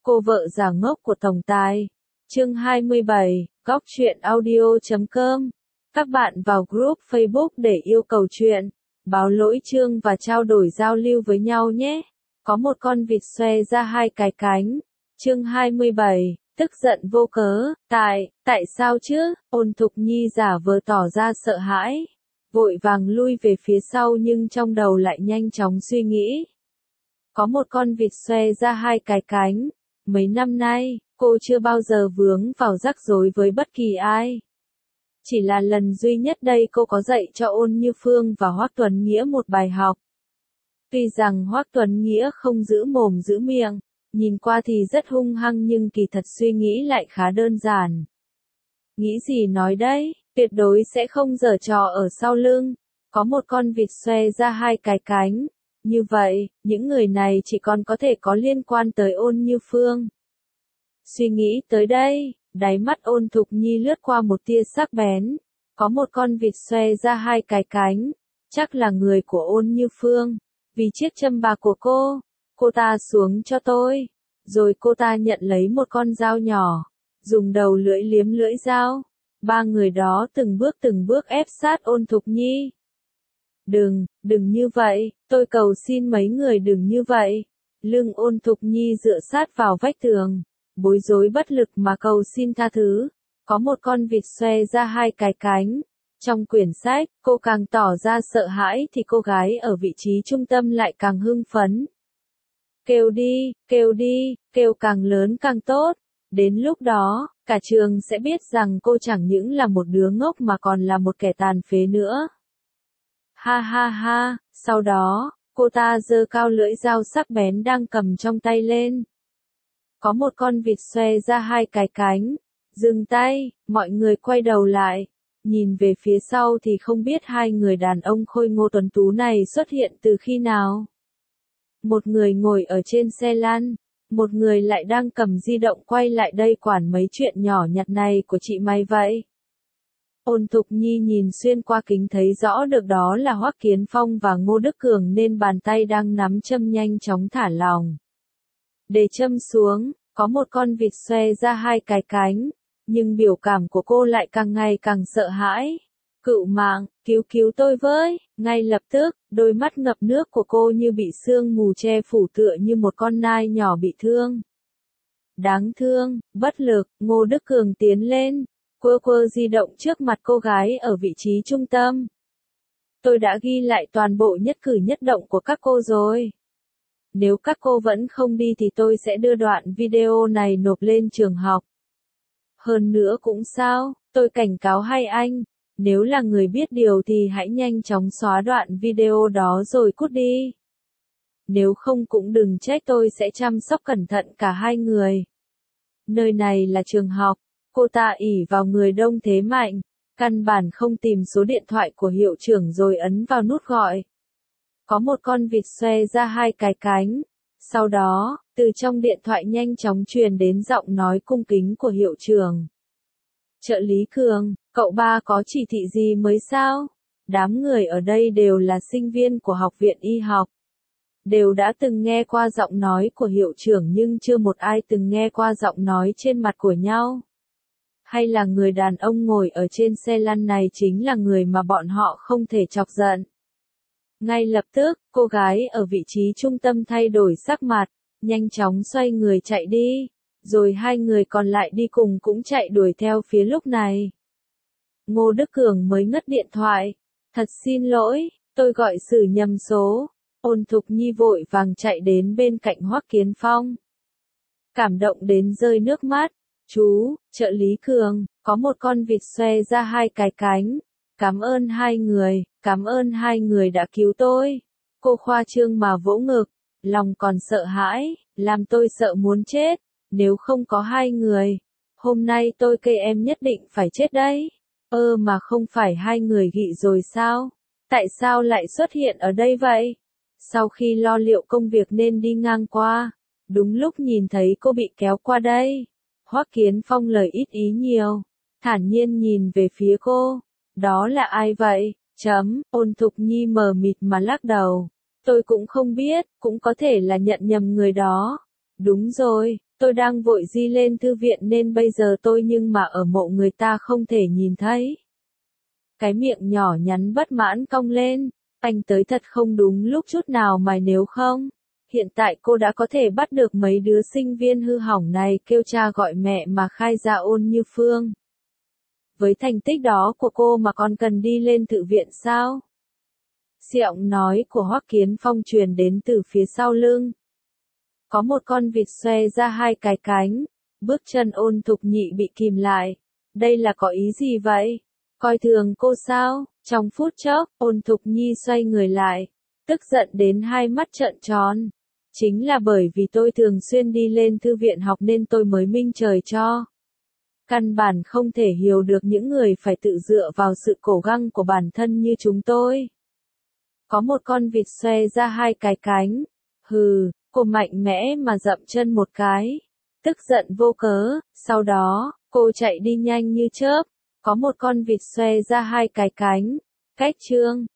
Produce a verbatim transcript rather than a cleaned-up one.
Cô vợ già ngốc của tổng tài. Chương hai mươi bảy, góc truyện audio chấm com. Các bạn vào group Facebook để yêu cầu chuyện, báo lỗi chương và trao đổi giao lưu với nhau nhé. Có một con vịt xoe ra hai cái cánh. Chương hai mươi bảy, tức giận vô cớ. Tại, tại sao chứ? Ôn Thục Nhi giả vờ tỏ ra sợ hãi, vội vàng lui về phía sau nhưng trong đầu lại nhanh chóng suy nghĩ. Có một con vịt xoe ra hai cái cánh. Mấy năm nay, cô chưa bao giờ vướng vào rắc rối với bất kỳ ai. Chỉ là lần duy nhất đây cô có dạy cho Ôn Như Phương và Hoắc Tuấn Nghĩa một bài học. Tuy rằng Hoắc Tuấn Nghĩa không giữ mồm giữ miệng, nhìn qua thì rất hung hăng nhưng kỳ thật suy nghĩ lại khá đơn giản. Nghĩ gì nói đấy, tuyệt đối sẽ không giở trò ở sau lưng. Có một con vịt xoe ra hai cái cánh. Như vậy, những người này chỉ còn có thể có liên quan tới Ôn Như Phương. Suy nghĩ tới đây, đáy mắt Ôn Thục Nhi lướt qua một tia sắc bén. Có một con vịt xoe ra hai cái cánh, chắc là người của Ôn Như Phương. Vì chiếc châm bạc của cô, cô ta xuống cho tôi. Rồi cô ta nhận lấy một con dao nhỏ, dùng đầu lưỡi liếm lưỡi dao. Ba người đó từng bước từng bước ép sát Ôn Thục Nhi. Đừng, đừng như vậy, tôi cầu xin mấy người đừng như vậy. Lưng Ôn Thục Nhi dựa sát vào vách tường, bối rối bất lực mà cầu xin tha thứ. Có một con vịt xoe ra hai cái cánh. Trong quyển sách, cô càng tỏ ra sợ hãi thì cô gái ở vị trí trung tâm lại càng hưng phấn. Kêu đi, kêu đi, kêu càng lớn càng tốt. Đến lúc đó, cả trường sẽ biết rằng cô chẳng những là một đứa ngốc mà còn là một kẻ tàn phế nữa. Ha ha ha, sau đó, cô ta giơ cao lưỡi dao sắc bén đang cầm trong tay lên. Có một con vịt xoe ra hai cái cánh. Dừng tay, mọi người quay đầu lại. Nhìn về phía sau thì không biết hai người đàn ông khôi ngô tuấn tú này xuất hiện từ khi nào. Một người ngồi ở trên xe lăn, một người lại đang cầm di động quay lại đây quản mấy chuyện nhỏ nhặt này của chị mày vậy. Ôn Thục Nhi nhìn xuyên qua kính thấy rõ được đó là Hoắc Kiến Phong và Ngô Đức Cường nên bàn tay đang nắm châm nhanh chóng thả lỏng. Để châm xuống, có một con vịt xoe ra hai cái cánh, nhưng biểu cảm của cô lại càng ngày càng sợ hãi. Cựu mạng, cứu cứu tôi với, ngay lập tức, đôi mắt ngập nước của cô như bị sương mù che phủ tựa như một con nai nhỏ bị thương. Đáng thương, bất lực, Ngô Đức Cường tiến lên. Quơ quơ di động trước mặt cô gái ở vị trí trung tâm. Tôi đã ghi lại toàn bộ nhất cử nhất động của các cô rồi. Nếu các cô vẫn không đi thì tôi sẽ đưa đoạn video này nộp lên trường học. Hơn nữa cũng sao, tôi cảnh cáo hai anh, nếu là người biết điều thì hãy nhanh chóng xóa đoạn video đó rồi cút đi. Nếu không cũng đừng trách tôi sẽ chăm sóc cẩn thận cả hai người. Nơi này là trường học. Cô ta ỷ vào người đông thế mạnh, căn bản không tìm số điện thoại của hiệu trưởng rồi ấn vào nút gọi. Có một con vịt xoe ra hai cái cánh. Sau đó, từ trong điện thoại nhanh chóng truyền đến giọng nói cung kính của hiệu trưởng. Trợ lý Cường, cậu ba có chỉ thị gì mới sao? Đám người ở đây đều là sinh viên của học viện y học. Đều đã từng nghe qua giọng nói của hiệu trưởng nhưng chưa một ai từng nghe qua giọng nói trên mặt của nhau. Hay là người đàn ông ngồi ở trên xe lăn này chính là người mà bọn họ không thể chọc giận. Ngay lập tức, cô gái ở vị trí trung tâm thay đổi sắc mặt, nhanh chóng xoay người chạy đi, rồi hai người còn lại đi cùng cũng chạy đuổi theo phía lúc này. Ngô Đức Cường mới ngắt điện thoại. Thật xin lỗi, tôi gọi xử nhầm số. Ôn Thục Nhi vội vàng chạy đến bên cạnh Hoắc Kiến Phong. Cảm động đến rơi nước mắt. Chú, trợ lý Cường, có một con vịt xoe ra hai cái cánh. Cảm ơn hai người, cảm ơn hai người đã cứu tôi. Cô khoa trương mà vỗ ngực, lòng còn sợ hãi, làm tôi sợ muốn chết. Nếu không có hai người, hôm nay tôi cây em nhất định phải chết đấy. Ơ mà không phải hai người gị rồi sao? Tại sao lại xuất hiện ở đây vậy? Sau khi lo liệu công việc nên đi ngang qua, đúng lúc nhìn thấy cô bị kéo qua đây. Hoắc Kiến Phong lời ít ý nhiều, thản nhiên nhìn về phía cô. Đó là ai vậy? Chấm, Ôn Thục Nhi mờ mịt mà lắc đầu. Tôi cũng không biết, cũng có thể là nhận nhầm người đó. Đúng rồi, Tôi đang vội di lên thư viện nên bây giờ tôi nhưng mà ở mộ người ta không thể nhìn thấy. Cái miệng nhỏ nhắn bất mãn cong lên, anh tới thật không đúng lúc chút nào mà nếu không. Hiện tại cô đã có thể bắt được mấy đứa sinh viên hư hỏng này kêu cha gọi mẹ mà khai ra Ôn Như Phương. Với thành tích đó của cô mà còn cần đi lên thư viện sao? Giọng nói của Hoắc Kiến Phong truyền đến từ phía sau lưng. Có một con vịt xoe ra hai cái cánh, bước chân Ôn Thục Nhị bị kìm lại. Đây là có ý gì vậy? Coi thường cô sao? Trong phút chốc, Ôn Thục Nhi xoay người lại, tức giận đến hai mắt trợn tròn. Chính là bởi vì tôi thường xuyên đi lên thư viện học nên tôi mới minh trời cho. Căn bản không thể hiểu được những người phải tự dựa vào sự cố gắng của bản thân như chúng tôi. Có một con vịt xoe ra hai cái cánh. Hừ, cô mạnh mẽ mà dậm chân một cái. Tức giận vô cớ, sau đó, cô chạy đi nhanh như chớp. Có một con vịt xoe ra hai cái cánh. Cách chương